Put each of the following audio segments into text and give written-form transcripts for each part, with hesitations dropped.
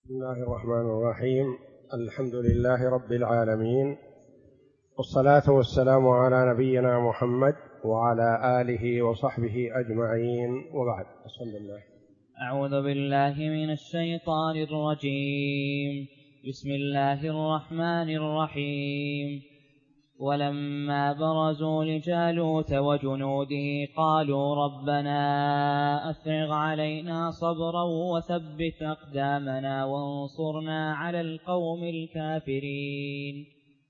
بسم الله الرحمن الرحيم. الحمد لله رب العالمين، والصلاة والسلام على نبينا محمد وعلى آله وصحبه أجمعين، وبعد. بسم الله. أعوذ بالله من الشيطان الرجيم. بسم الله الرحمن الرحيم. ولما برزوا لجالوت وجنوده قالوا ربنا أفرغ علينا صبرا وثبت أقدامنا وانصرنا على القوم الكافرين.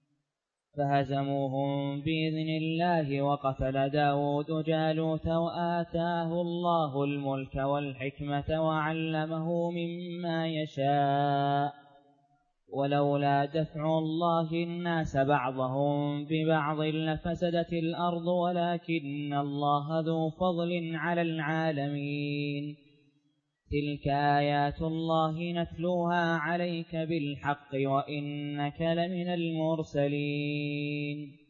فهزموهم بإذن الله وقتل داود جالوت وآتاه الله الملك والحكمة وعلمه مما يشاء. ولولا دفع الله الناس بعضهم ببعض لفسدت الأرض ولكن الله ذو فضل على العالمين. تلك آيات الله نتلوها عليك بالحق وإنك لمن المرسلين.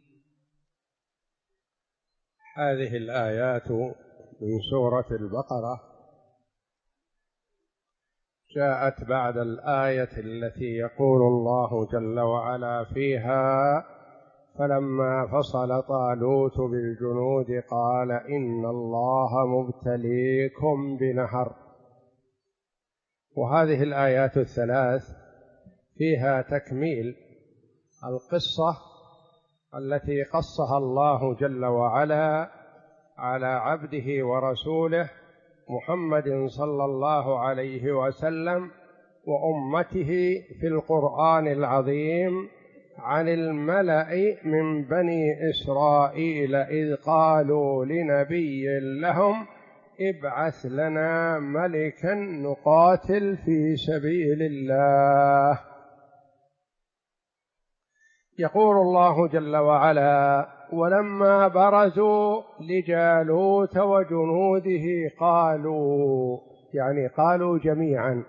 هذه الآيات من سورة البقرة جاءت بعد الآية التي يقول الله جل وعلا فيها: فلما فصل طالوت بالجنود قال إن الله مبتليكم بنهر. وهذه الآيات الثلاث فيها تكميل القصة التي قصها الله جل وعلا على عبده ورسوله محمد صلى الله عليه وسلم وأمته في القرآن العظيم عن الملأ من بني إسرائيل إذ قالوا لنبي لهم ابعث لنا ملكا نقاتل في سبيل الله. يقول الله جل وعلا: ولما برزوا لجالوت وجنوده قالوا، يعني قالوا جميعا.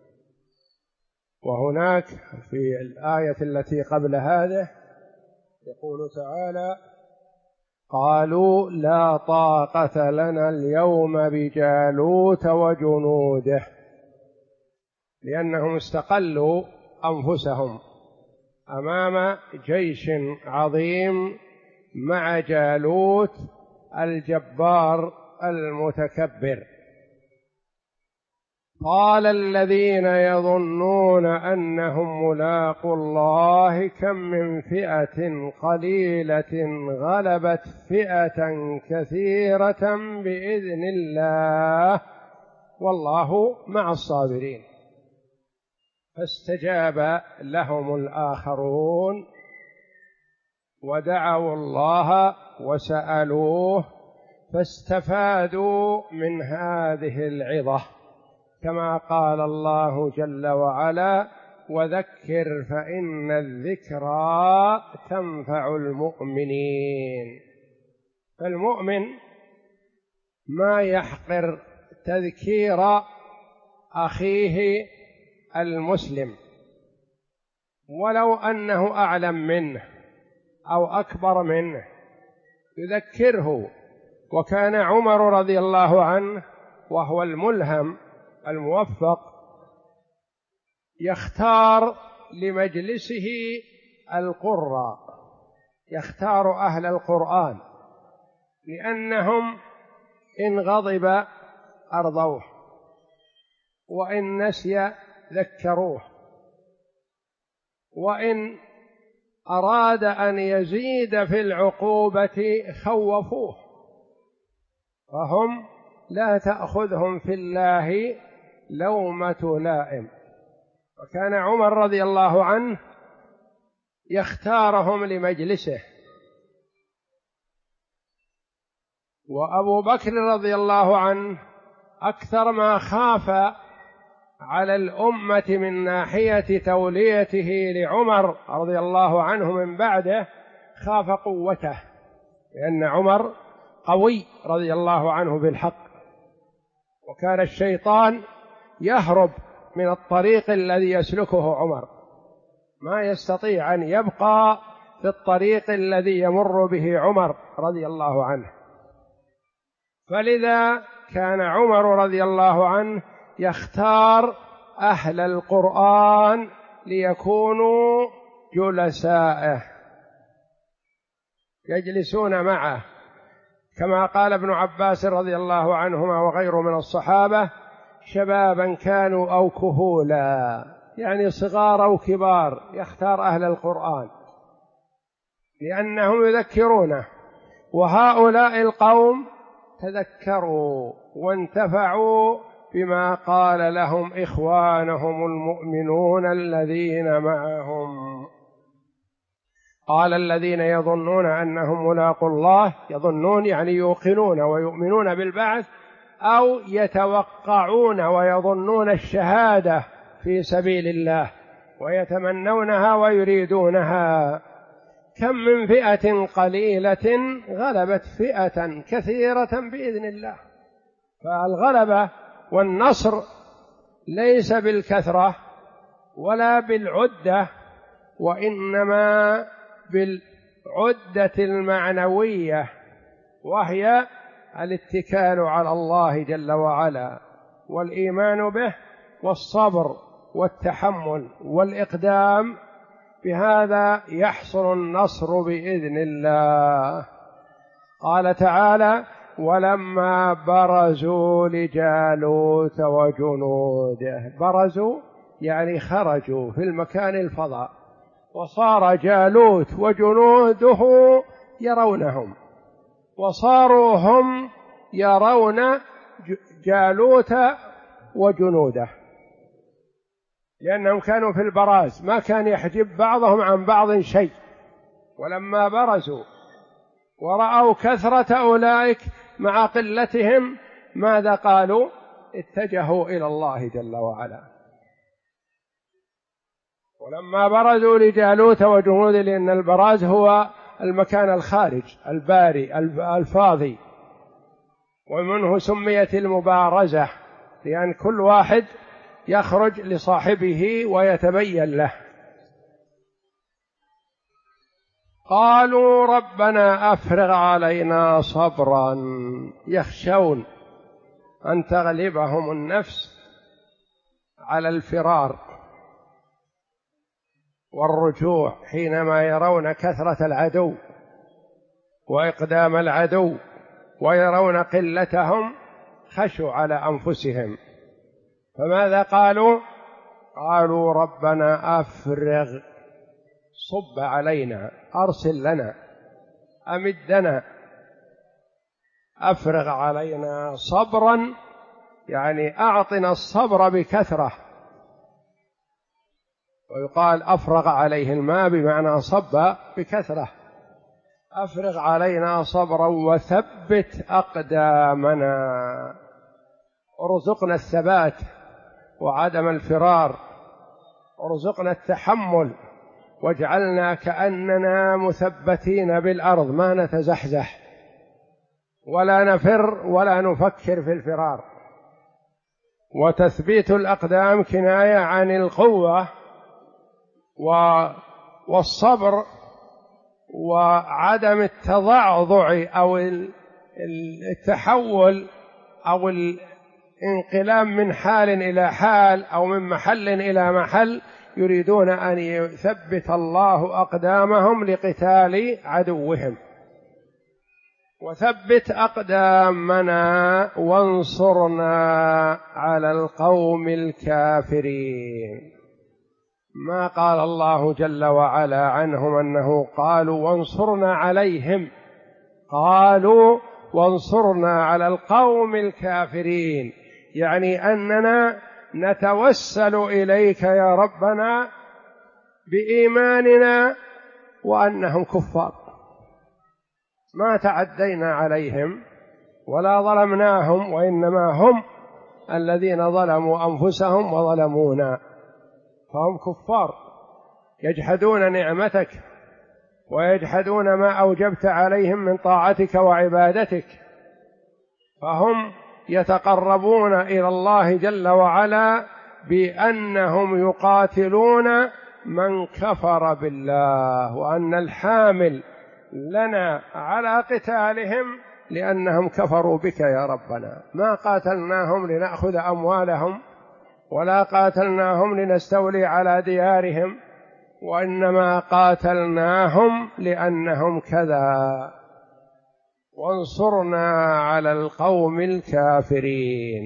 وهناك في الآية التي قبل هذه يقول تعالى: قالوا لا طاقة لنا اليوم بجالوت وجنوده، لأنهم استقلوا أنفسهم أمام جيش عظيم مع جالوت الجبار المتكبر. قال الذين يظنون أنهم ملاقو الله كم من فئة قليلة غلبت فئة كثيرة بإذن الله والله مع الصابرين. فاستجاب لهم الآخرون ودعوا الله وسألوه فاستفادوا من هذه العظة، كما قال الله جل وعلا: وذكر فإن الذكرى تنفع المؤمنين. فالمؤمن ما يحقر تذكير أخيه المسلم ولو أنه أعلم منه أو أكبر منه، يذكره. وكان عمر رضي الله عنه وهو الملهم الموفق يختار لمجلسه القراء، يختار أهل القرآن، لأنهم إن غضب أرضوه وإن نسي ذكروه، وإن أراد أن يزيد في العقوبة خوفوه، فهم لا تأخذهم في الله لومة لائم. وكان عمر رضي الله عنه يختارهم لمجلسه، وأبو بكر رضي الله عنه أكثر ما خاف على الأمة من ناحية توليته لعمر رضي الله عنه من بعده، خاف قوته، لأن عمر قوي رضي الله عنه بالحق، وكان الشيطان يهرب من الطريق الذي يسلكه عمر، ما يستطيع أن يبقى في الطريق الذي يمر به عمر رضي الله عنه. فلذا كان عمر رضي الله عنه يختار أهل القرآن ليكونوا جلسائه يجلسون معه، كما قال ابن عباس رضي الله عنهما وغيره من الصحابة: شبابا كانوا أو كهولا، يعني صغار أو كبار، يختار أهل القرآن لأنهم يذكرونه. وهؤلاء القوم تذكروا وانتفعوا بما قال لهم إخوانهم المؤمنون الذين معهم. قال: الذين يظنون أنهم ملاقو الله، يظنون يعني يوقنون ويؤمنون بالبعث، أو يتوقعون ويظنون الشهادة في سبيل الله ويتمنونها ويريدونها. كم من فئة قليلة غلبت فئة كثيرة بإذن الله. فالغلبة والنصر ليس بالكثرة ولا بالعدة، وإنما بالعدة المعنوية، وهي الاتكال على الله جل وعلا والإيمان به والصبر والتحمل والإقدام. بهذا يحصل النصر بإذن الله. قال تعالى: ولما برزوا لجالوت وجنوده. برزوا يعني خرجوا في المكان الفضاء، وصار جالوت وجنوده يرونهم، وصاروا هم يرون جالوت وجنوده، لأنهم كانوا في البراز، ما كان يحجب بعضهم عن بعض شيء. ولما برزوا ورأوا كثرة أولئك مع قلتهم، ماذا قالوا؟ اتجهوا إلى الله جل وعلا. ولما برزوا لجالوت وجنوده، لأن البراز هو المكان الخارج الباري الفاضي، ومنه سميت المبارزة، لأن كل واحد يخرج لصاحبه ويتبين له. قالوا: ربنا أفرغ علينا صبرا. يخشون أن تغلبهم النفس على الفرار والرجوع حينما يرون كثرة العدو وإقدام العدو ويرون قلتهم، خشوا على أنفسهم. فماذا قالوا؟ قالوا: ربنا أفرغ، صب علينا، أرسل لنا، أمدنا. أفرغ علينا صبرا يعني أعطنا الصبر بكثرة، ويقال أفرغ عليه الماء بمعنى صب بكثرة. أفرغ علينا صبرا وثبت أقدامنا، ارزقنا الثبات وعدم الفرار، ارزقنا التحمل، واجعلنا كأننا مثبتين بالأرض، ما نتزحزح ولا نفر ولا نفكر في الفرار. وتثبيت الأقدام كناية عن القوة والصبر وعدم التضعضع أو التحول أو الانقلاب من حال إلى حال أو من محل إلى محل. يريدون أن يثبت الله أقدامهم لقتال عدوهم. وثبت أقدامنا وانصرنا على القوم الكافرين. ما قال الله جل وعلا عنهم أنه قالوا وانصرنا عليهم، قالوا وانصرنا على القوم الكافرين، يعني أننا نتوسل إليك يا ربنا بإيماننا وأنهم كفار، ما تعدينا عليهم ولا ظلمناهم، وإنما هم الذين ظلموا أنفسهم وظلمونا، فهم كفار يجحدون نعمتك ويجحدون ما أوجبت عليهم من طاعتك وعبادتك، فهم يتقربون إلى الله جل وعلا بأنهم يقاتلون من كفر بالله، وأن الحامل لنا على قتالهم لأنهم كفروا بك يا ربنا، ما قاتلناهم لنأخذ أموالهم ولا قاتلناهم لنستولي على ديارهم، وإنما قاتلناهم لأنهم كذا، وانصرنا على القوم الكافرين.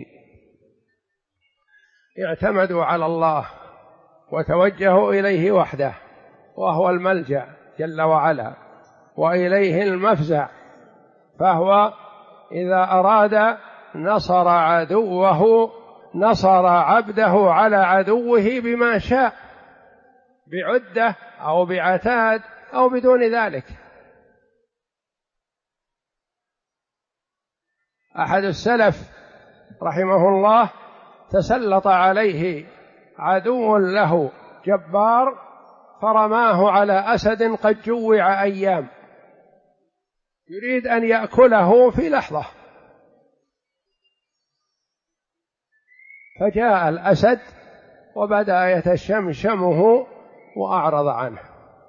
اعتمدوا على الله وتوجهوا إليه وحده، وهو الملجأ جل وعلا، وإليه المفزع، فهو إذا أراد نصر عدوه، نصر عبده على عدوه بما شاء، بعدة أو بعتاد أو بدون ذلك. أحد السلف رحمه الله تسلط عليه عدو له جبار، فرماه على أسد قد جوع أيام، يريد أن يأكله في لحظة، فجاء الأسد وبدأ يتشمشمه وأعرض عنه،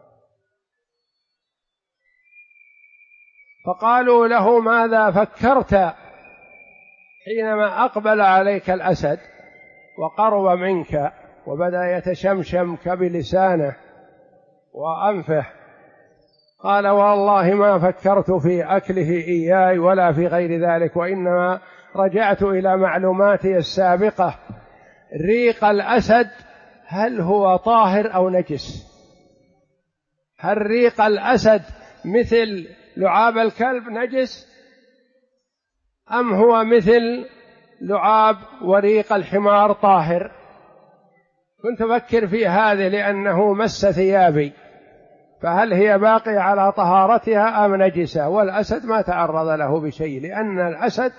فقالوا له: ماذا فكرت حينما أقبل عليك الأسد وقرب منك وبدأ يتشمشمك بلسانه وأنفه؟ قال: والله ما فكرت في أكله إياي ولا في غير ذلك، وإنما رجعت إلى معلوماتي السابقة. ريق الأسد هل هو طاهر أو نجس؟ هل ريق الأسد مثل لعاب الكلب نجس، أم هو مثل لعاب وريق الحمار طاهر؟ كنت أفكر في هذا لأنه مس ثيابي، فهل هي باقية على طهارتها أم نجسة؟ والأسد ما تعرض له بشيء، لأن الأسد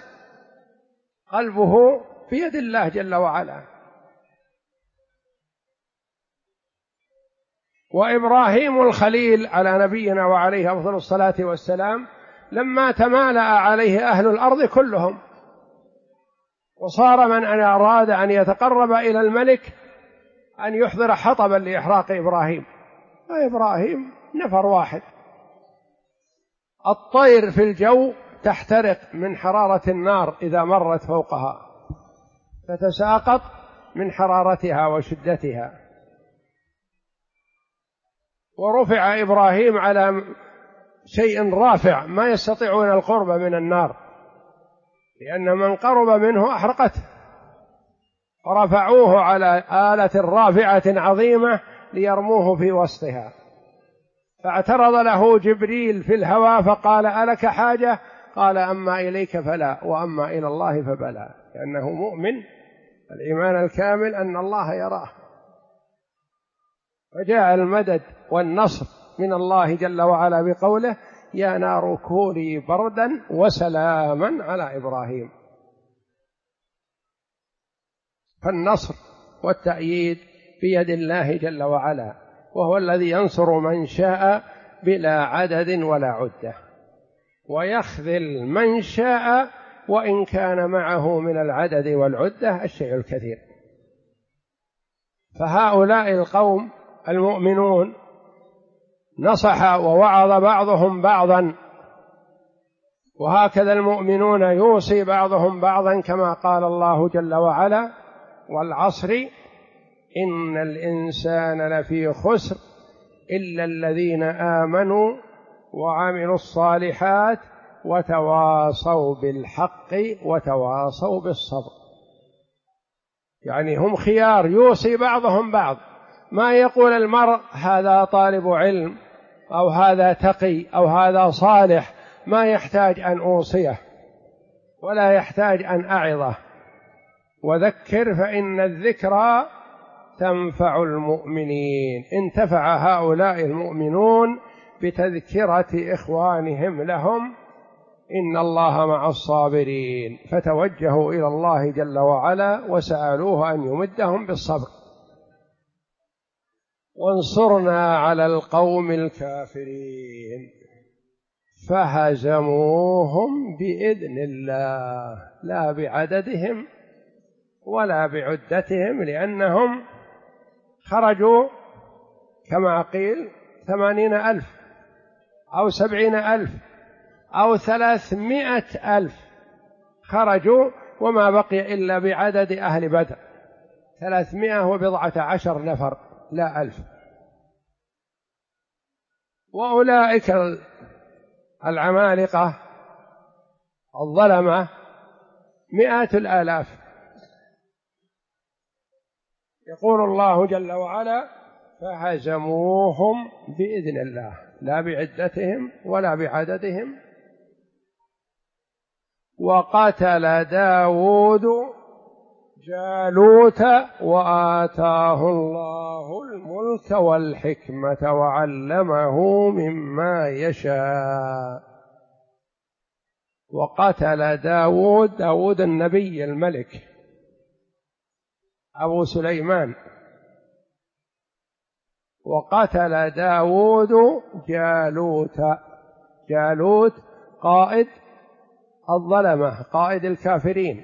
قلبه بيد الله جل وعلا. وإبراهيم الخليل على نبينا وعليه أفضل الصلاة والسلام لما تمالأ عليه أهل الأرض كلهم، وصار من أراد أن يتقرب إلى الملك أن يحضر حطبا لإحراق إبراهيم، وإبراهيم نفر واحد. الطير في الجو تحترق من حرارة النار إذا مرت فوقها، تتساقط من حرارتها وشدتها. ورفع إبراهيم على شيء رافع ما يستطيعون القرب من النار، لأن من قرب منه أحرقته، فرفعوه على آلة رافعة عظيمة ليرموه في وسطها، فاعترض له جبريل في الهواء فقال: ألك حاجة؟ قال: أما إليك فلا، وأما إلى الله فبلى، لأنه مؤمن الإيمان الكامل أن الله يراه. فجاء المدد والنصر من الله جل وعلا بقوله: يا نار كوني بردا وسلاما على إبراهيم. فالنصر والتأييد بيد الله جل وعلا، وهو الذي ينصر من شاء بلا عدد ولا عدة، ويخذل من شاء وإن كان معه من العدد والعدة الشيء الكثير. فهؤلاء القوم المؤمنون نصح ووعظ بعضهم بعضا، وهكذا المؤمنون يوصي بعضهم بعضا، كما قال الله جل وعلا: والعصر إن الإنسان لفي خسر إلا الذين آمنوا وعملوا الصالحات وتواصوا بالحق وتواصوا بالصبر. يعني هم خيار، يوصي بعضهم بعض، ما يقول المرء هذا طالب علم أو هذا تقي أو هذا صالح ما يحتاج أن أوصيه ولا يحتاج أن أعظه. وذكر فإن الذكرى تنفع المؤمنين. انتفع هؤلاء المؤمنون بتذكرة إخوانهم لهم إن الله مع الصابرين، فتوجهوا إلى الله جل وعلا وسألوه أن يمدهم بالصبر. وانصرنا على القوم الكافرين فهزموهم بإذن الله، لا بعددهم ولا بعدتهم، لأنهم خرجوا كما قيل 80,000 أو 70,000 أو 300,000 خرجوا، وما بقي إلا بعدد أهل بدر 310 نفر لا 1000. وأولئك العمالقة الظلمة 100,000. يقول الله جل وعلا: فهزموهم بإذن الله، لا بعدتهم ولا بعددهم. وقتل داود جالوت وآتاه الله الملك والحكمة وعلمه مما يشاء. وقتل داود النبي الملك أبو سليمان. وقتل داود جالوت قائد الظلمة، قائد الكافرين،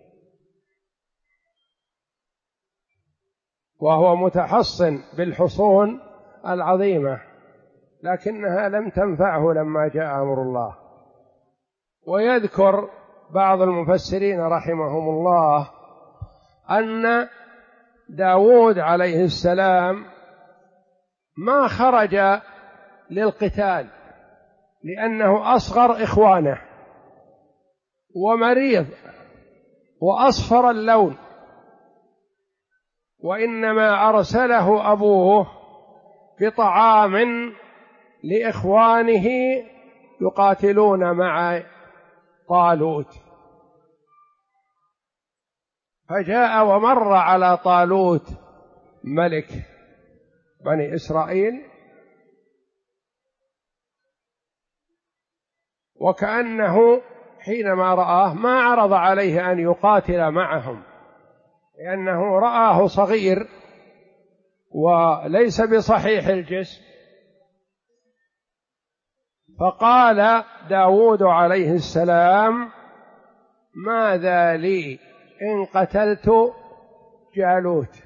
وهو متحصن بالحصون العظيمة، لكنها لم تنفعه لما جاء أمر الله. ويذكر بعض المفسرين رحمهم الله أن داود عليه السلام ما خرج للقتال لأنه أصغر إخوانه ومريض وأصفر اللون، وإنما أرسله أبوه بطعام لإخوانه يقاتلون مع طالوت. فجاء ومر على طالوت ملك بني إسرائيل، وكأنه حينما رآه ما عرض عليه أن يقاتل معهم، لأنه رآه صغير وليس بصحيح الجسم. فقال داود عليه السلام: ماذا لي إن قتلت جالوت؟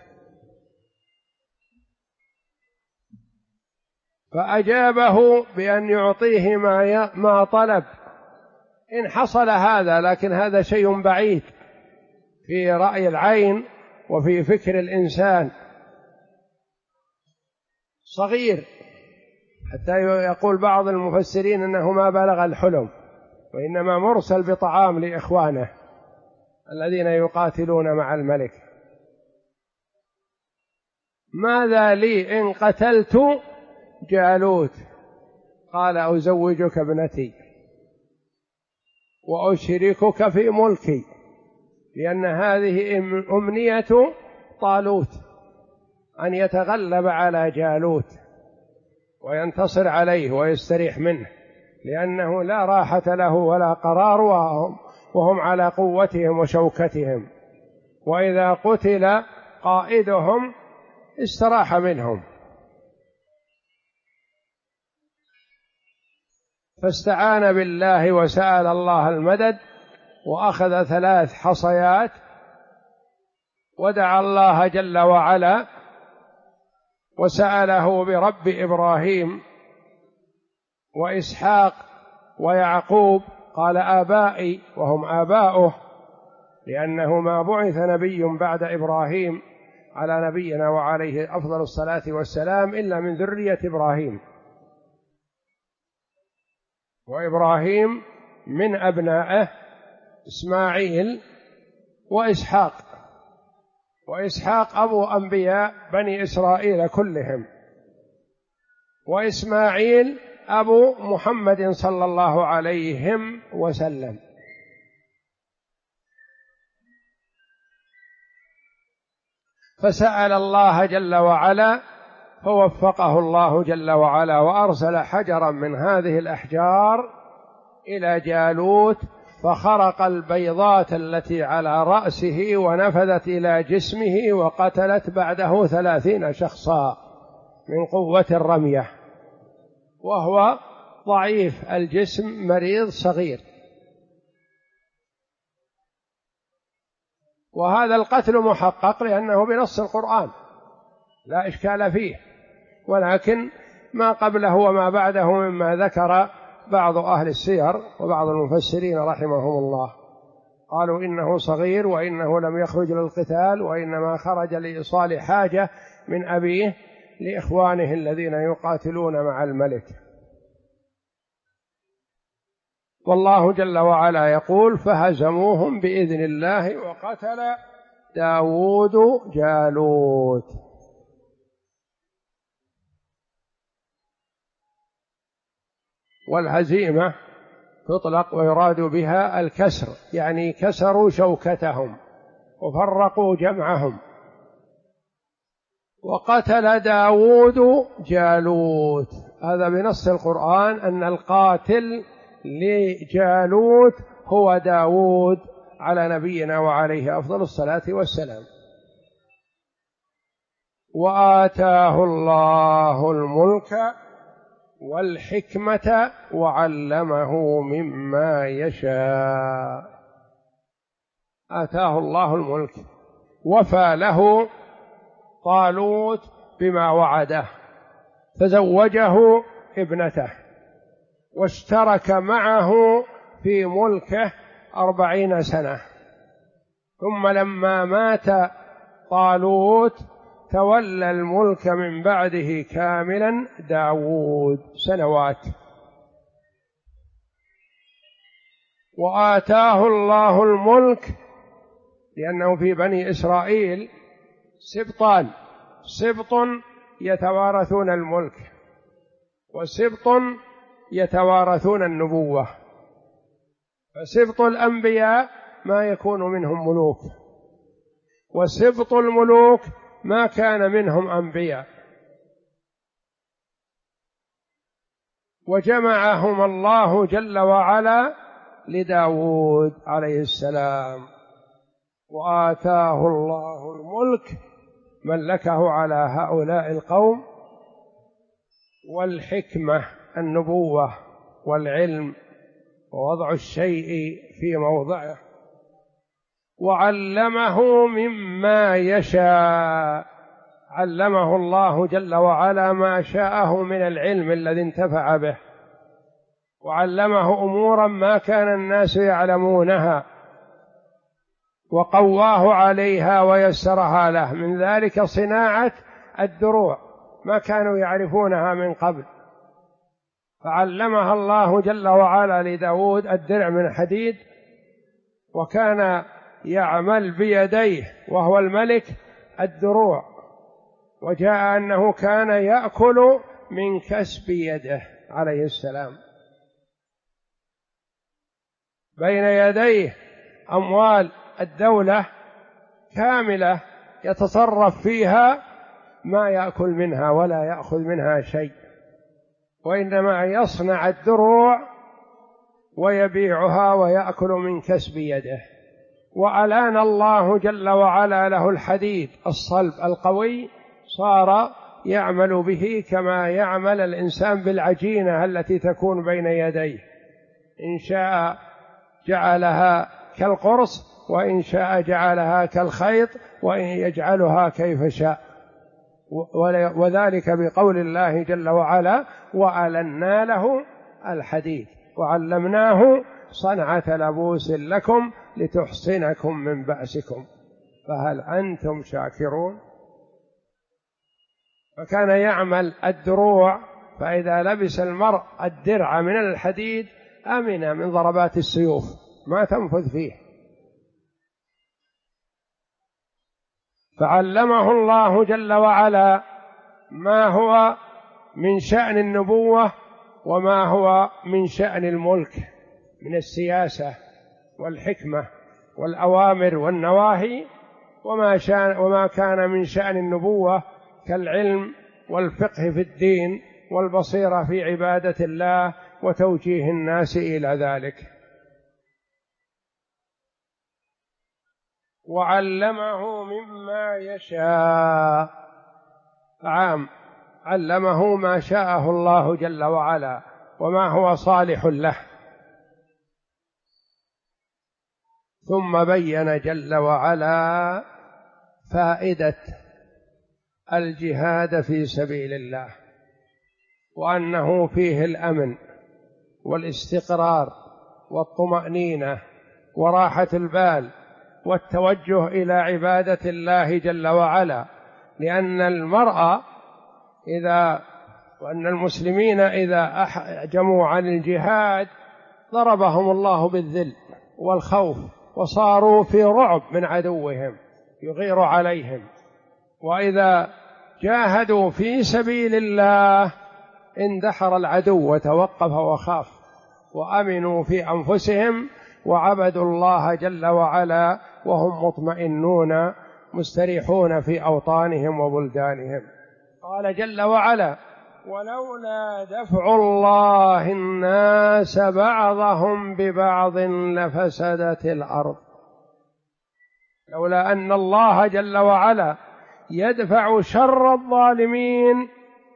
فأجابه بأن يعطيه ما طلب إن حصل هذا، لكن هذا شيء بعيد في رأي العين وفي فكر الإنسان، صغير، حتى يقول بعض المفسرين أنه ما بلغ الحلم، وإنما مرسل بطعام لإخوانه الذين يقاتلون مع الملك. ماذا لي إن قتلت جالوت؟ قال: أزوجك ابنتي وأشركك في ملكي، لأن هذه أمنية طالوت، أن يتغلب على جالوت وينتصر عليه ويستريح منه، لأنه لا راحة له ولا قرار، وهم على قوتهم وشوكتهم، وإذا قتل قائدهم استراح منهم. فاستعان بالله وسأل الله المدد، وأخذ 3 حصيات ودعا الله جل وعلا وسأله برب إبراهيم وإسحاق ويعقوب. قال: آبائي، وهم آباؤه، لأنه ما بعث نبي بعد إبراهيم على نبينا وعليه أفضل الصلاة والسلام إلا من ذرية إبراهيم، وإبراهيم من أبنائه إسماعيل وإسحاق، وإسحاق أبو أنبياء بني إسرائيل كلهم، وإسماعيل أبو محمد صلى الله عليه وسلم. فسأل الله جل وعلا فوفقه الله جل وعلا، وأرسل حجرا من هذه الأحجار إلى جالوت، فخرق البيضات التي على رأسه ونفذت إلى جسمه، وقتلت بعده 30 شخصا من قوة الرمية، وهو ضعيف الجسم مريض صغير. وهذا القتل محقق لأنه بنص القرآن لا إشكال فيه، ولكن ما قبله وما بعده مما ذكر بعض أهل السير وبعض المفسرين رحمهم الله. قالوا إنه صغير وإنه لم يخرج للقتال وإنما خرج لإيصال حاجة من أبيه لإخوانه الذين يقاتلون مع الملك. والله جل وعلا يقول: فهزموهم بإذن الله وقتل داود جالوت. والهزيمة تطلق ويراد بها الكسر، يعني كسروا شوكتهم وفرقوا جمعهم. وقتل داود جالوت، هذا بنص القرآن أن القاتل لجالوت هو داود على نبينا وعليه أفضل الصلاة والسلام. وآتاه الله الملك والحكمة وعلمه مما يشاء. آتاه الله الملك، وفى له طالوت بما وعده، فزوجه ابنته واشترك معه في ملكه 40 سنة. ثم لما مات طالوت تولى الملك من بعده كاملا داود سنوات. وآتاه الله الملك لأنه في بني إسرائيل سبطان، سبط يتوارثون الملك وسبط يتوارثون النبوة. فسبط الأنبياء ما يكون منهم ملوك، وسبط الملوك ما كان منهم أنبياء، وجمعهم الله جل وعلا لداود عليه السلام. وآتاه الله الملك، ملكه على هؤلاء القوم، والحكمة النبوة والعلم ووضع الشيء في موضعه، وعلمه مما يشاء، علمه الله جل وعلا ما شاءه من العلم الذي انتفع به، وعلمه أمورا ما كان الناس يعلمونها، وقواه عليها ويسرها له، من ذلك صناعة الدروع ما كانوا يعرفونها من قبل، فعلمها الله جل وعلا لداود الدرع من حديد، وكان يعمل بيديه وهو الملك الدروع، وجاء أنه كان يأكل من كسب يده عليه السلام. بين يديه أموال الدولة كاملة يتصرف فيها، ما يأكل منها ولا يأخذ منها شيء، وإنما يصنع الدروع ويبيعها ويأكل من كسب يده. وألان الله جل وعلا له الحديد الصلب القوي، صار يعمل به كما يعمل الإنسان بالعجينة التي تكون بين يديه، إن شاء جعلها كالقرص، وإن شاء جعلها كالخيط، وإن يجعلها كيف شاء. وذلك بقول الله جل وعلا: وألنا له الحديد وعلمناه صنعة لبوس لكم لتحصنكم من بأسكم فهل أنتم شاكرون. فكان يعمل الدروع، فإذا لبس المرء الدرع من الحديد أمن من ضربات السيوف، ما تنفذ فيه. فعلمه الله جل وعلا ما هو من شأن النبوة وما هو من شأن الملك من السياسة والحكمة والأوامر والنواهي، وما كان من شأن النبوة كالعلم والفقه في الدين والبصيرة في عبادة الله وتوجيه الناس إلى ذلك. وعلمه مما يشاء، عام علمه ما شاءه الله جل وعلا وما هو صالح له. ثم بين جل وعلا فائدة الجهاد في سبيل الله، وأنه فيه الأمن والاستقرار والطمأنينة وراحة البال والتوجه إلى عبادة الله جل وعلا، لأن المرأة وأن المسلمين إذا أحجموا عن الجهاد ضربهم الله بالذل والخوف، وصاروا في رعب من عدوهم يغير عليهم، وإذا جاهدوا في سبيل الله اندحر العدو وتوقف وخاف، وأمنوا في أنفسهم وعبدوا الله جل وعلا وهم مطمئنون مستريحون في أوطانهم وبلدانهم. قال جل وعلا: ولولا دفع الله الناس بعضهم ببعض لفسدت الأرض. لولا أن الله جل وعلا يدفع شر الظالمين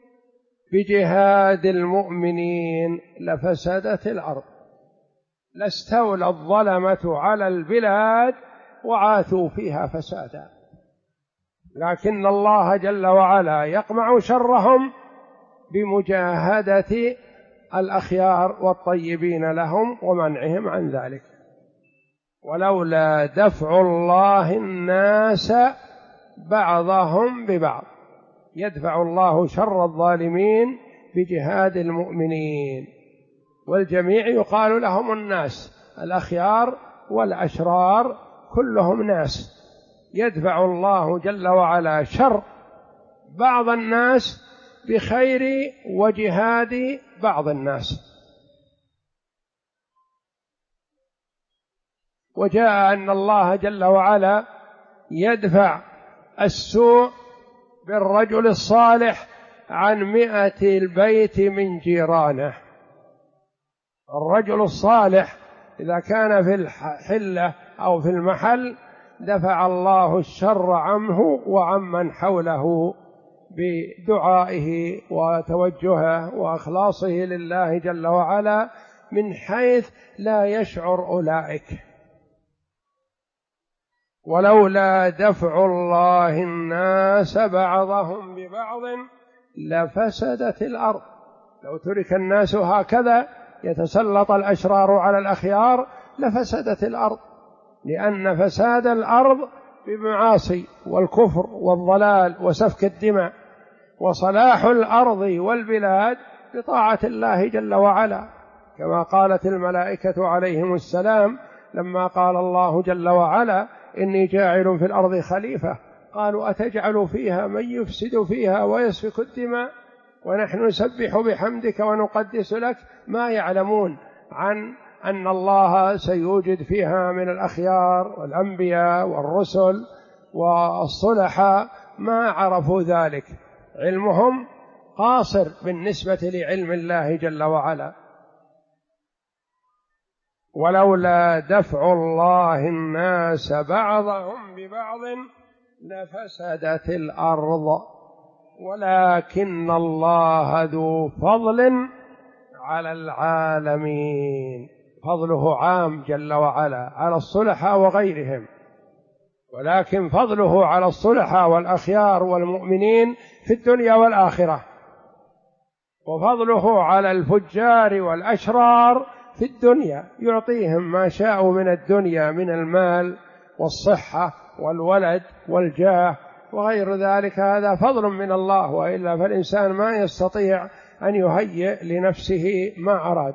بجهاد المؤمنين لفسدت الأرض، لاستولى الظلمة على البلاد وعاثوا فيها فسادا، لكن الله جل وعلا يقمع شرهم بمجاهدة الأخيار والطيبين لهم ومنعهم عن ذلك. ولولا دفع الله الناس بعضهم ببعض، يدفع الله شر الظالمين بجهاد المؤمنين، والجميع يقال لهم الناس، الأخيار والأشرار كلهم ناس، يدفع الله جل وعلا شر بعض الناس بخير وجهاد بعض الناس. وجاء أن الله جل وعلا يدفع السوء بالرجل الصالح عن 100 البيت من جيرانه. الرجل الصالح إذا كان في الحلة أو في المحل دفع الله الشر عنه وعمن حوله بدعائه وتوجهه وإخلاصه لله جل وعلا من حيث لا يشعر أولئك. ولولا دفع الله الناس بعضهم ببعض لفسدت الأرض. لو ترك الناس هكذا يتسلط الأشرار على الأخيار لفسدت الأرض، لأن فساد الأرض بمعاصي والكفر والضلال وسفك الدماء، وصلاح الأرض والبلاد بطاعة الله جل وعلا، كما قالت الملائكة عليهم السلام لما قال الله جل وعلا: إني جاعل في الأرض خليفة، قالوا: أتجعل فيها من يفسد فيها ويسفك الدماء ونحن نسبح بحمدك ونقدس لك. ما يعلمون عن أن الله سيوجد فيها من الأخيار والأنبياء والرسل والصلحاء، ما عرفوا ذلك، علمهم قاصر بالنسبة لعلم الله جل وعلا. ولولا دفع الله الناس بعضهم ببعض لفسدت الأرض ولكن الله ذو فضل على العالمين. فضله عام جل وعلا على الصلحاء وغيرهم، ولكن فضله على الصلحاء والأخيار والمؤمنين في الدنيا والآخرة، وفضله على الفجار والأشرار في الدنيا، يعطيهم ما شاءوا من الدنيا من المال والصحة والولد والجاه وغير ذلك، هذا فضل من الله، وإلا فالإنسان ما يستطيع أن يهيئ لنفسه ما أراد.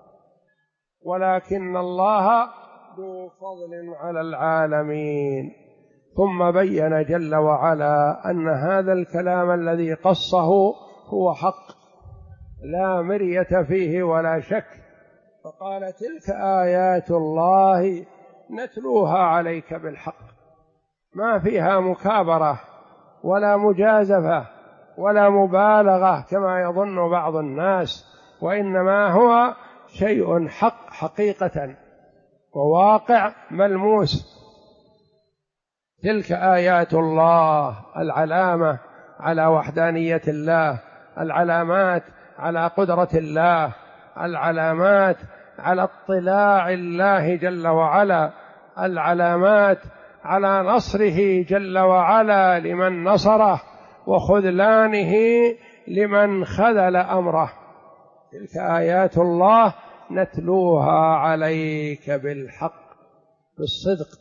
ولكن الله ذو فضل على العالمين. ثم بين جل وعلا أن هذا الكلام الذي قصه هو حق لا مرية فيه ولا شك، فقال: تلك آيات الله نتلوها عليك بالحق، ما فيها مكابرة ولا مجازفة ولا مبالغة كما يظن بعض الناس، وإنما هو شيء حق حقيقة وواقع ملموس. تلك آيات الله، العلامة على وحدانية الله، العلامات على قدرة الله، العلامات على اطلاع الله جل وعلا، العلامات على نصره جل وعلا لمن نصره وخذلانه لمن خذل أمره. تلك آيات الله نتلوها عليك بالحق بالصدق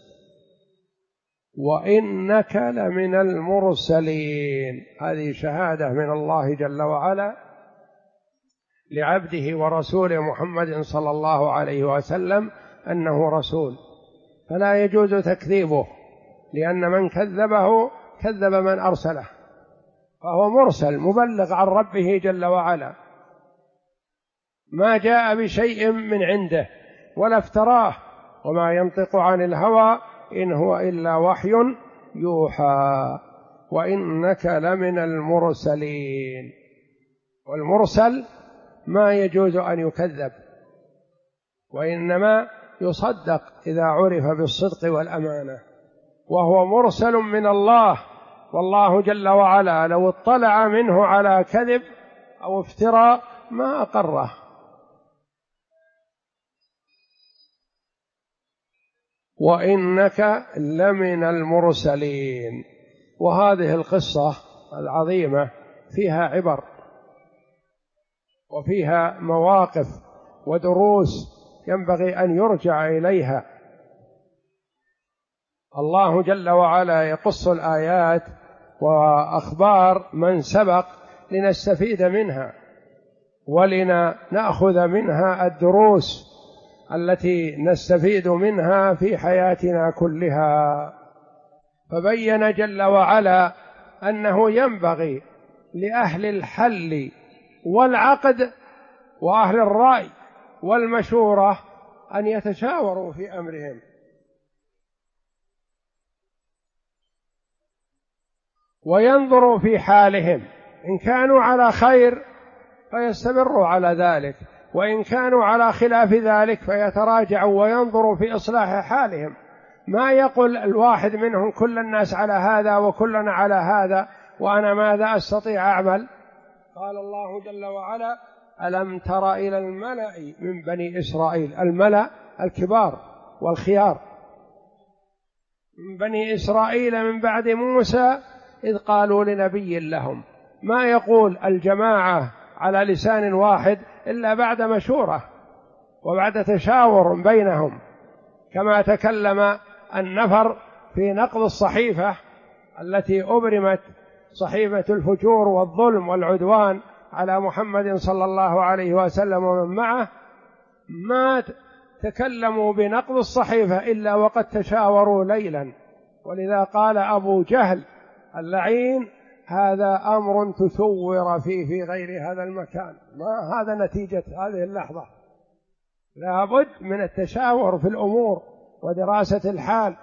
وإنك لمن المرسلين. هذه شهادة من الله جل وعلا لعبده ورسوله محمد صلى الله عليه وسلم أنه رسول، فلا يجوز تكذيبه، لأن من كذبه كذب من أرسله، فهو مرسل مبلغ عن ربه جل وعلا، ما جاء بشيء من عنده ولا افتراه، وما ينطق عن الهوى إن هو إلا وحي يوحى. وإنك لمن المرسلين، والمرسل ما يجوز أن يكذب، وإنما يصدق إذا عرف بالصدق والأمانة، وهو مرسل من الله، والله جل وعلا لو اطلع منه على كذب أو افتراء ما أقره. وإنك لمن المرسلين. وهذه القصة العظيمة فيها عبر وفيها مواقف ودروس ينبغي أن يرجع إليها. الله جل وعلا يقص الآيات وأخبار من سبق لنستفيد منها ولنأخذ منها الدروس التي نستفيد منها في حياتنا كلها. فبين جل وعلا أنه ينبغي لأهل الحل والعقد وأهل الرأي والمشورة أن يتشاوروا في أمرهم، وينظروا في حالهم، إن كانوا على خير فيستمروا على ذلك، وإن كانوا على خلاف ذلك فيتراجعوا وينظروا في إصلاح حالهم. ما يقول الواحد منهم كل الناس على هذا وكلنا على هذا وأنا ماذا أستطيع أعمل؟ قال الله جل وعلا: ألم تر إلى الملأ من بني إسرائيل، الملأ الكبار والخيار من بني إسرائيل من بعد موسى إذ قالوا لنبي لهم. ما يقول الجماعة على لسان واحد إلا بعد مشورة وبعد تشاور بينهم، كما تكلم النفر في نقض الصحيفة التي أبرمت، صحيفة الفجور والظلم والعدوان على محمد صلى الله عليه وسلم ومن معه. ما تكلموا بنقض الصحيفة إلا وقد تشاوروا ليلا، ولذا قال أبو جهل اللعين: هذا أمر تثور فيه في غير هذا المكان. ما هذا نتيجة هذه اللحظة؟ لا بد من التشاور في الأمور ودراسة الحال.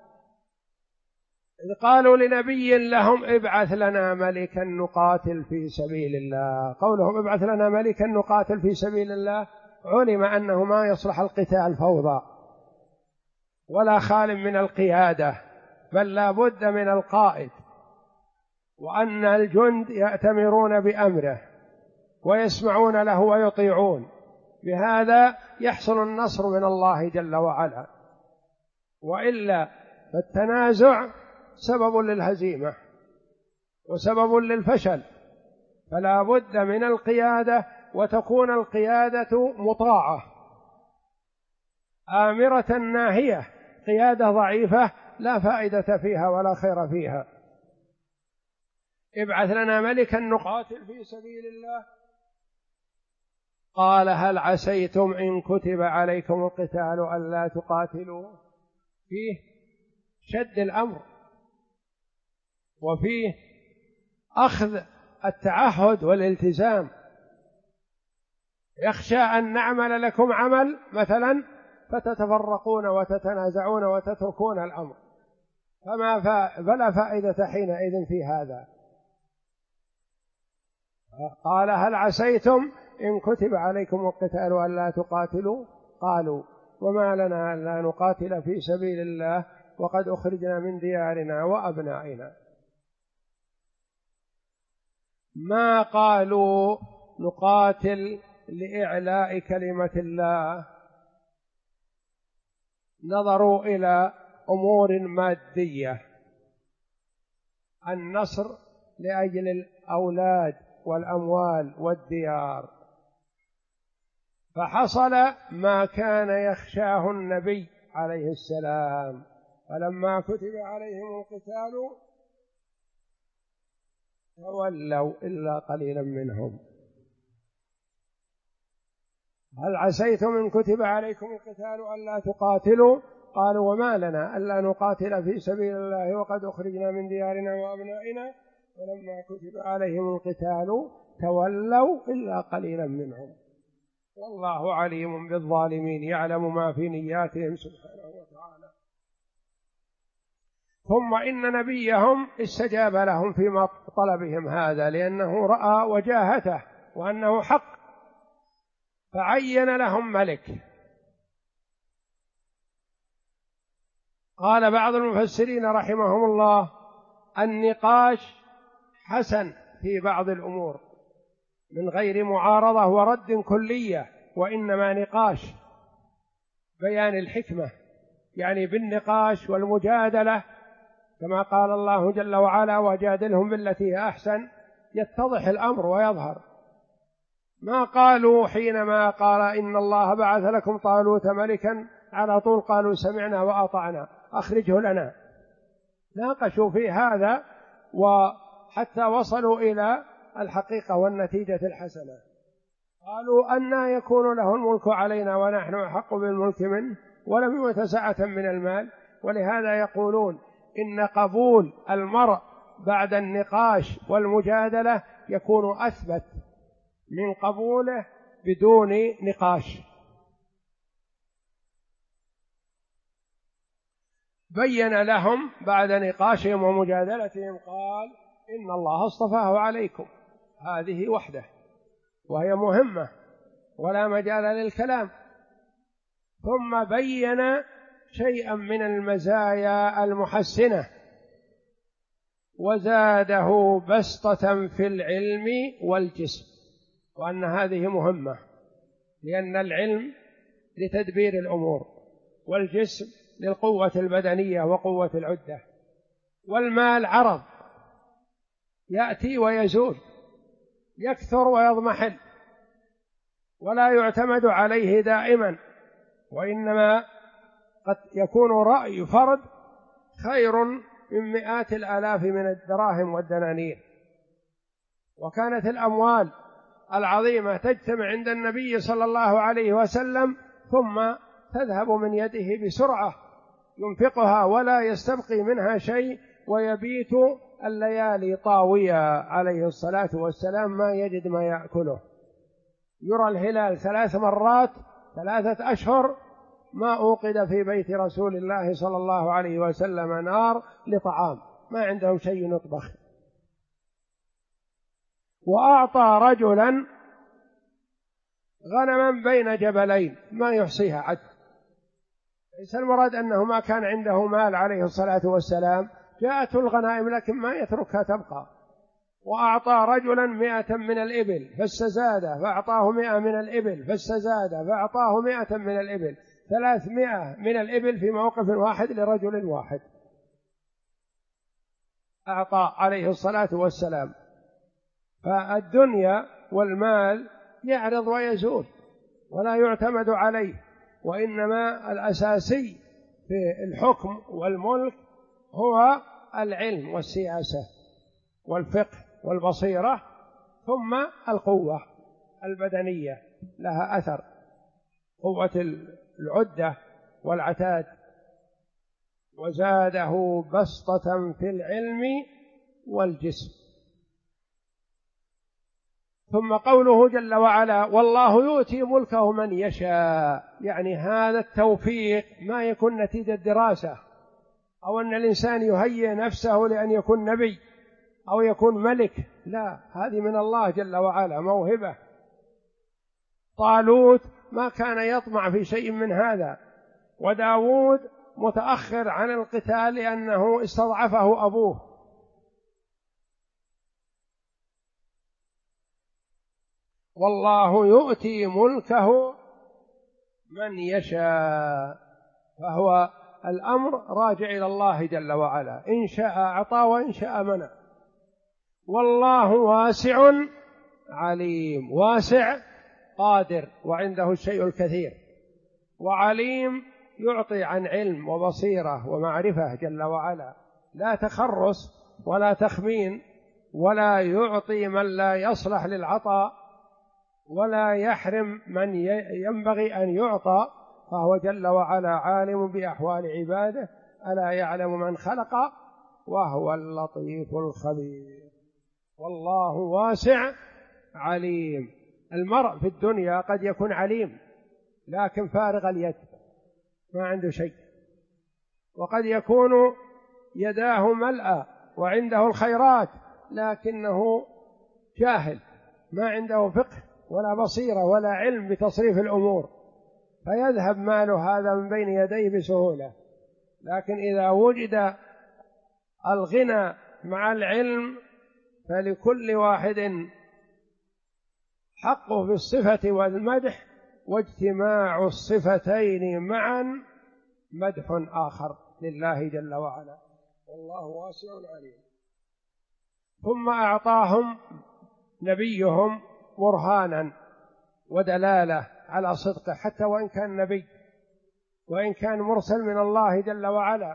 إذ قالوا لنبي لهم: ابعث لنا ملكا نقاتل في سبيل الله. قولهم ابعث لنا ملكا نقاتل في سبيل الله علم أنه ما يصلح القتال فوضى ولا خال من القيادة، بل لا بد من القائد، وأن الجند يأتمرون بأمره ويسمعون له ويطيعون، بهذا يحصل النصر من الله جل وعلا. وإلا فالتنازع سبب للهزيمة وسبب للفشل، فلا بد من القيادة، وتكون القيادة مطاعة آمرة ناهية. قيادة ضعيفة لا فائدة فيها ولا خير فيها. ابعث لنا ملكا نقاتل في سبيل الله. قال: هل عسيتم إن كتب عليكم القتال ألا تقاتلوا؟ فيه شد الأمر وفيه أخذ التعهد والالتزام. يخشى أن نعمل لكم عمل مثلا فتتفرقون وتتنازعون وتتركون الأمر، فلا فائدة حينئذ في هذا. قال: هل عسيتم إن كتب عليكم القتال ألا تقاتلوا؟ قالوا: وما لنا ألا نقاتل في سبيل الله وقد أخرجنا من ديارنا وأبنائنا. ما قالوا نقاتل لإعلاء كلمة الله، نظروا إلى أمور مادية، النصر لأجل الأولاد والأموال والديار، فحصل ما كان يخشاه النبي عليه السلام. فلما كتب عليهم القتال تولوا إلا قليلا منهم. هل عسيتم إن كتب عليكم القتال ألا تقاتلوا؟ قالوا وما لنا ألا نقاتل في سبيل الله وقد أخرجنا من ديارنا وأبنائنا. ولما كتب عليهم القتال تولوا إلا قليلا منهم. والله عليم بالظالمين يعلم ما في نياتهم سبحانه وتعالى. ثم إن نبيهم استجاب لهم في طلبهم هذا لأنه رأى وجاهته وأنه حق، فعين لهم ملك. قال بعض المفسرين رحمهم الله النقاش حسن في بعض الأمور من غير معارضة ورد كلية، وإنما نقاش بيان الحكمة، يعني بالنقاش والمجادلة كما قال الله جل وعلا وجادلهم بالتي هي أحسن، يتضح الأمر ويظهر. ما قالوا حينما قال إن الله بعث لكم طالوت ملكا على طول قالوا سمعنا وأطعنا أخرجه لنا، ناقشوا في هذا وحتى وصلوا إلى الحقيقة والنتيجة الحسنة. قالوا أنى يكون له الملك علينا ونحن أحق بالملك منه ولم يؤت سعة من المال. ولهذا يقولون إن قبول المرء بعد النقاش والمجادلة يكون أثبت من قبوله بدون نقاش. بين لهم بعد نقاشهم ومجادلتهم قال إن الله اصطفاه عليكم، هذه وحده وهي مهمة ولا مجال للكلام. ثم بين شيئا من المزايا المحسنة وزاده بسطة في العلم والجسم، وأن هذه مهمة لأن العلم لتدبير الأمور والجسم للقوة البدنية وقوة العدة، والمال عرض يأتي ويزول يكثر ويضمحل ولا يعتمد عليه دائما، وإنما قد يكون رأي فرد خير من مئات الآلاف من الدراهم والدنانير. وكانت الأموال العظيمة تجتمع عند النبي صلى الله عليه وسلم ثم تذهب من يده بسرعة ينفقها ولا يستبقي منها شيء، ويبيت الليالي طاوية عليه الصلاة والسلام ما يجد ما يأكله. يرى الهلال 3 مرات 3 أشهر ما أوقد في بيت رسول الله صلى الله عليه وسلم نار لطعام، ما عندهم شيء يطبخ. وأعطى رجلا غنما بين جبلين ما يحصيها عد، ليس المراد أنه ما كان عنده مال عليه الصلاة والسلام، جاءته الغنائم لكن ما يتركها تبقى. وأعطى رجلا 100 من الإبل فاستزاد فأعطاه 100 من الإبل فاستزاد فأعطاه 100 من الإبل، 300 من الإبل في موقف واحد لرجل واحد أعطى عليه الصلاة والسلام. فالدنيا والمال يعرض ويزول ولا يعتمد عليه، وإنما الأساسي في الحكم والملك هو العلم والسياسة والفقه والبصيرة، ثم القوة البدنية لها أثر، قوة العدة والعتاد. وزاده بسطة في العلم والجسم. ثم قوله جل وعلا والله يؤتي ملكه من يشاء، يعني هذا التوفيق ما يكون نتيجة دراسة أو أن الإنسان يهيئ نفسه لأن يكون نبي أو يكون ملك، لا، هذه من الله جل وعلا موهبة. طالوت ما كان يطمع في شيء من هذا، وداود متأخر عن القتال لأنه استضعفه أبوه. والله يؤتي ملكه من يشاء، فهو الأمر راجع إلى الله جل وعلا، إن شاء أعطى وإن شاء منع. والله واسع عليم، واسع قادر وعنده الشيء الكثير، وعليم يعطي عن علم وبصيرة ومعرفة جل وعلا، لا تخرص ولا تخمين، ولا يعطي من لا يصلح للعطاء، ولا يحرم من ينبغي أن يعطى، فهو جل وعلا عالم بأحوال عباده، ألا يعلم من خلق وهو اللطيف الخبير، والله واسع عليم. المرء في الدنيا قد يكون عليم لكن فارغ اليد ما عنده شيء، وقد يكون يداه ملأى وعنده الخيرات لكنه جاهل ما عنده فقه ولا بصيرة ولا علم بتصريف الأمور، فيذهب ماله هذا من بين يديه بسهولة. لكن إذا وجد الغنى مع العلم فلكل واحد حقه في الصفة والمدح، واجتماع الصفتين معا مدح آخر لله جل وعلا، والله واسع عليم. ثم أعطاهم نبيهم برهانا ودلالة على صدقه، حتى وإن كان نبي وإن كان مرسل من الله جل وعلا،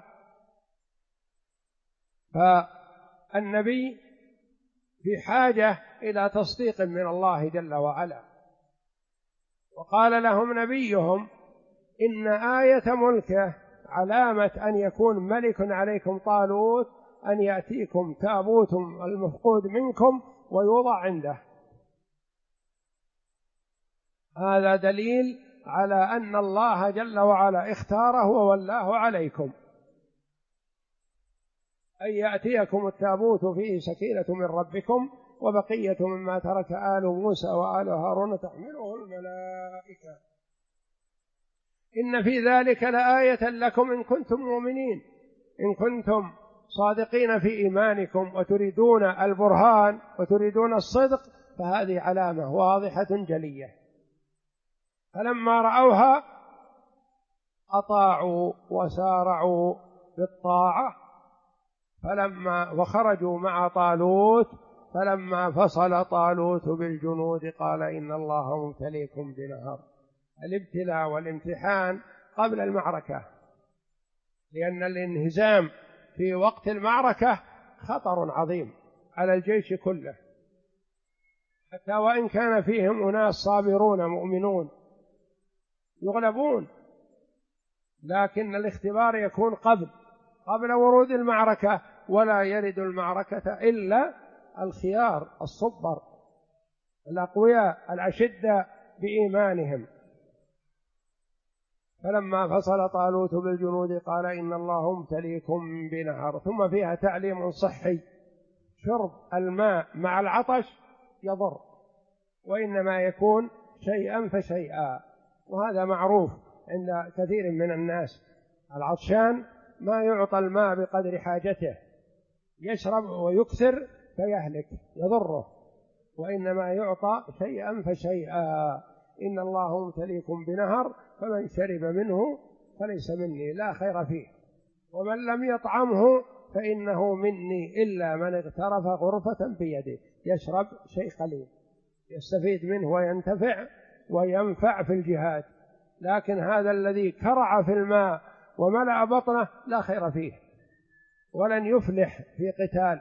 فالنبي في حاجة إلى تصديق من الله جل وعلا. وقال لهم نبيهم إن آية ملكه علامة أن يكون ملك عليكم طالوت أن يأتيكم تابوت المفقود منكم ويوضع عنده. هذا دليل على أن الله جل وعلا اختاره وولاه عليكم، أن يأتيكم التابوت فيه سكينة من ربكم وبقية مما ترك آل موسى وآل هارون تحمله الملائكة إن في ذلك لآية لكم إن كنتم مؤمنين. إن كنتم صادقين في إيمانكم وتريدون البرهان وتريدون الصدق فهذه علامة واضحة جلية. فلما رأوها أطاعوا وسارعوا بالطاعة، وخرجوا مع طالوت، فلما فصل طالوت بالجنود قال إن الله مبتليكم بنهر. الابتلاء والامتحان قبل المعركة، لأن الانهزام في وقت المعركة خطر عظيم على الجيش كله، حتى وإن كان فيهم أناس صابرون مؤمنون يغلبون، لكن الاختبار يكون قبل ورود المعركة، ولا يرد المعركة إلا الخيار الصبر الأقوياء الأشداء بإيمانهم. فلما فصل طالوت بالجنود قال إن الله مبتليكم بنهر. ثم فيها تعليم صحي، شرب الماء مع العطش يضر، وإنما يكون شيئا فشيئا، وهذا معروف عند كثير من الناس. العطشان ما يعطى الماء بقدر حاجته، يشرب ويكثر فيهلك يضره، وإنما يعطى شيئا فشيئا. إن الله مبتليكم بنهر فمن شرب منه فليس مني لا خير فيه، ومن لم يطعمه فإنه مني إلا من اغترف غرفة بيده. يشرب شيء قليل يستفيد منه وينتفع وينفع في الجهاد، لكن هذا الذي كرع في الماء وملأ بطنه لا خير فيه ولن يفلح في قتال.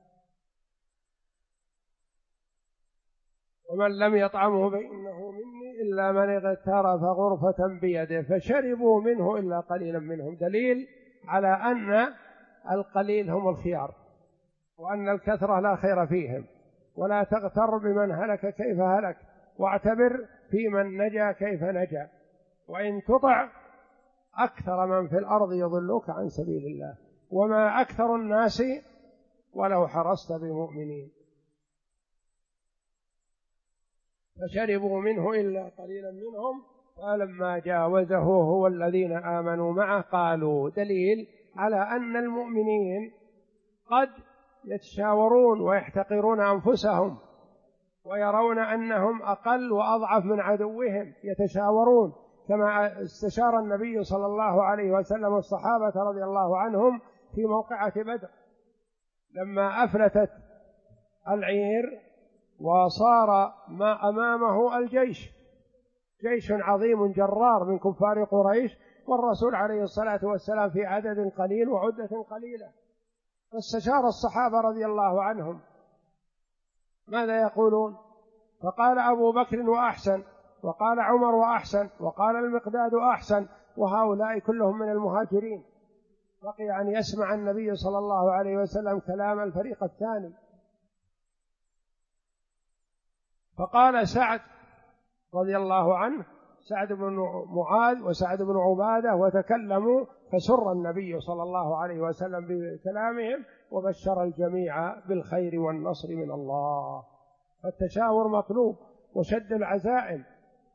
ومن لم يطعمه فإنه مني إلا من اغترف غرفة بيده فشربوا منه إلا قليلا منهم. دليل على أن القليل هم الخيار، وأن الكثرة لا خير فيهم. ولا تغتر بمن هلك كيف هلك، واعتبر في من نجا كيف نجا. وإن تطع أكثر من في الأرض يضلوك عن سبيل الله وما أكثر الناس ولو حرصت بمؤمنين. فشربوا منه إلا قليلا منهم فلما جاوزه هو الذين آمنوا معه قالوا. دليل على أن المؤمنين قد يتشاورون ويحتقرون أنفسهم ويرون أنهم أقل وأضعف من عدوهم، يتشاورون كما استشار النبي صلى الله عليه وسلم الصحابة رضي الله عنهم في موقعة بدر لما أفلتت العير وصار ما أمامه الجيش، جيش عظيم جرار من كفار قريش، والرسول عليه الصلاة والسلام في عدد قليل وعدة قليلة. فاستشار الصحابة رضي الله عنهم ماذا يقولون، فقال أبو بكر وأحسن، وقال عمر وأحسن، وقال المقداد أحسن، وهؤلاء كلهم من المهاجرين. بقي أن يسمع النبي صلى الله عليه وسلم كلام الفريق الثاني. فقال سعد رضي الله عنه، سعد بن معاذ وسعد بن عبادة، وتكلموا فسر النبي صلى الله عليه وسلم بكلامهم وبشر الجميع بالخير والنصر من الله. فالتشاور مطلوب وشد العزائم.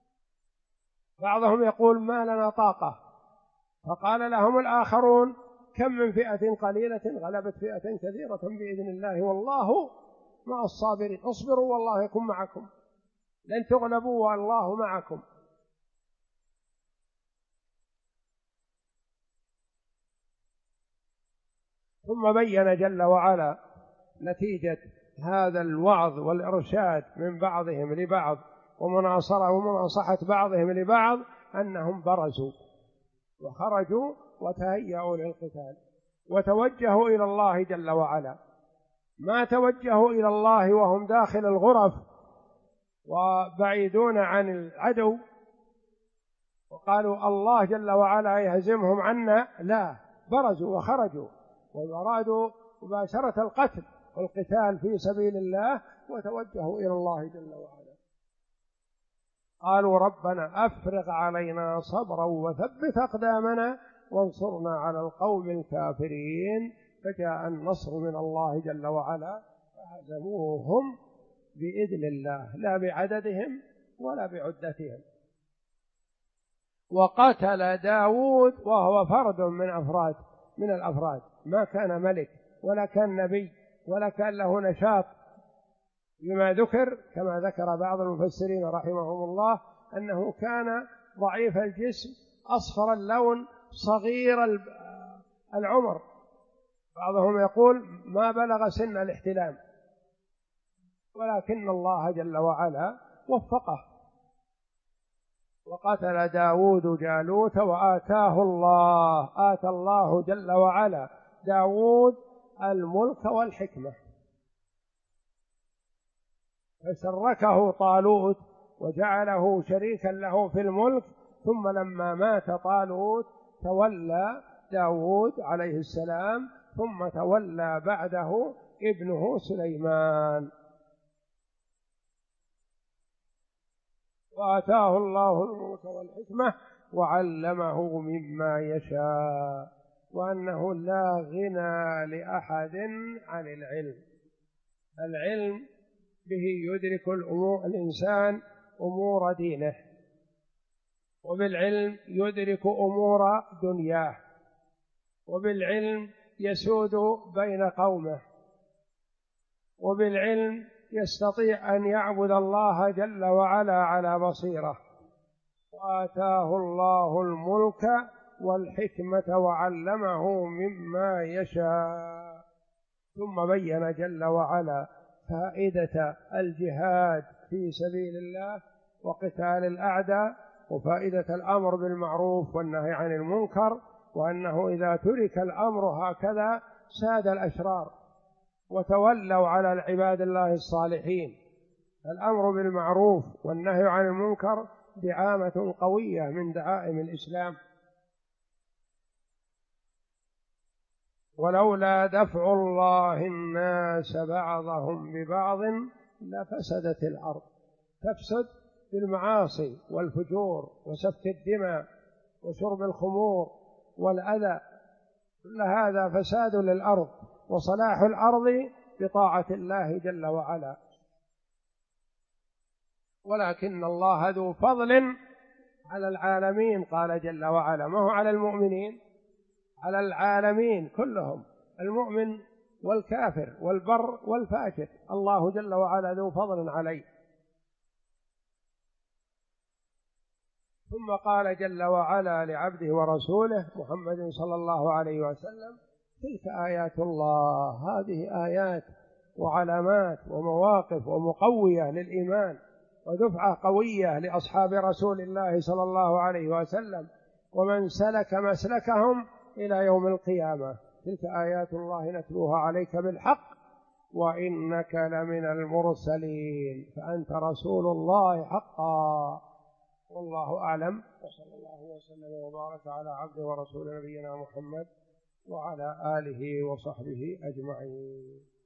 بعضهم يقول ما لنا طاقة، فقال لهم الآخرون كم من فئة قليلة غلبت فئة كثيرة بإذن الله والله مع الصابرين، اصبروا والله يكون معكم، لن تغلبوا والله معكم. ثم بين جل وعلا نتيجة هذا الوعظ والإرشاد من بعضهم لبعض ومناصرة ومناصحة بعضهم لبعض أنهم برزوا وخرجوا وتهيأوا للقتال وتوجهوا إلى الله جل وعلا. ما توجهوا إلى الله وهم داخل الغرف وبعيدون عن العدو وقالوا الله جل وعلا يهزمهم عنا، لا، برزوا وخرجوا وأرادوا مباشرة القتل والقتال في سبيل الله وتوجهوا إلى الله جل وعلا. قالوا ربنا أفرغ علينا صبرا وثبت أقدامنا وانصرنا على القوم الكافرين. فجاء النصر من الله جل وعلا فهزموهم بإذن الله لا بعددهم ولا بعدتهم. وقتل داود وهو فرد من الأفراد، ما كان ملك ولا كان نبي ولا كان له نشاط، بما ذكر كما ذكر بعض المفسرين رحمهم الله أنه كان ضعيف الجسم أصفر اللون صغير العمر، بعضهم يقول ما بلغ سن الاحتلام، ولكن الله جل وعلا وفقه. وقتل داود جالوت وآتاه الله جل وعلا داود الملك والحكمة، فشركه طالوت وجعله شريكا له في الملك. ثم لما مات طالوت تولى داود عليه السلام، ثم تولى بعده ابنه سليمان. وآتاه الله الملك والحكمة وعلمه مما يشاء، وأنه لا غنى لأحد عن العلم. العلم به يدرك الإنسان أمور دينه، وبالعلم يدرك أمور دنياه، وبالعلم يسود بين قومه، وبالعلم يستطيع أن يعبد الله جل وعلا على بصيرة. وآتاه الله الملك والحكمة وعلمه مما يشاء. ثم بين جل وعلا فائدة الجهاد في سبيل الله وقتال الأعداء، وفائدة الأمر بالمعروف والنهي عن المنكر، وأنه إذا ترك الأمر هكذا ساد الأشرار وتولوا على عباد الله الصالحين. الأمر بالمعروف والنهي عن المنكر دعامة قوية من دعائم الإسلام. ولولا دفع الله الناس بعضهم ببعض لفسدت الأرض، تفسد بالمعاصي والفجور وسفك الدماء وشرب الخمور والأذى، كل هذا فساد للأرض، وصلاح الأرض بطاعة الله جل وعلا. ولكن الله ذو فضل على العالمين، قال جل وعلا، ما هو على المؤمنين، على العالمين كلهم، المؤمن والكافر والبر والفاجر، الله جل وعلا ذو فضل عليه. ثم قال جل وعلا لعبده ورسوله محمد صلى الله عليه وسلم: تلك آيات الله، هذه آيات وعلامات ومواقف ومقوية للإيمان ودفعة قوية لأصحاب رسول الله صلى الله عليه وسلم ومن سلك مسلكهم إلى يوم القيامة. تلك آيات الله نتلوها عليك بالحق وإنك لمن المرسلين، فأنت رسول الله حقا. والله أعلم، وصلى الله وسلم وبارك على عبده ورسول نبينا محمد وعلى آله وصحبه أجمعين.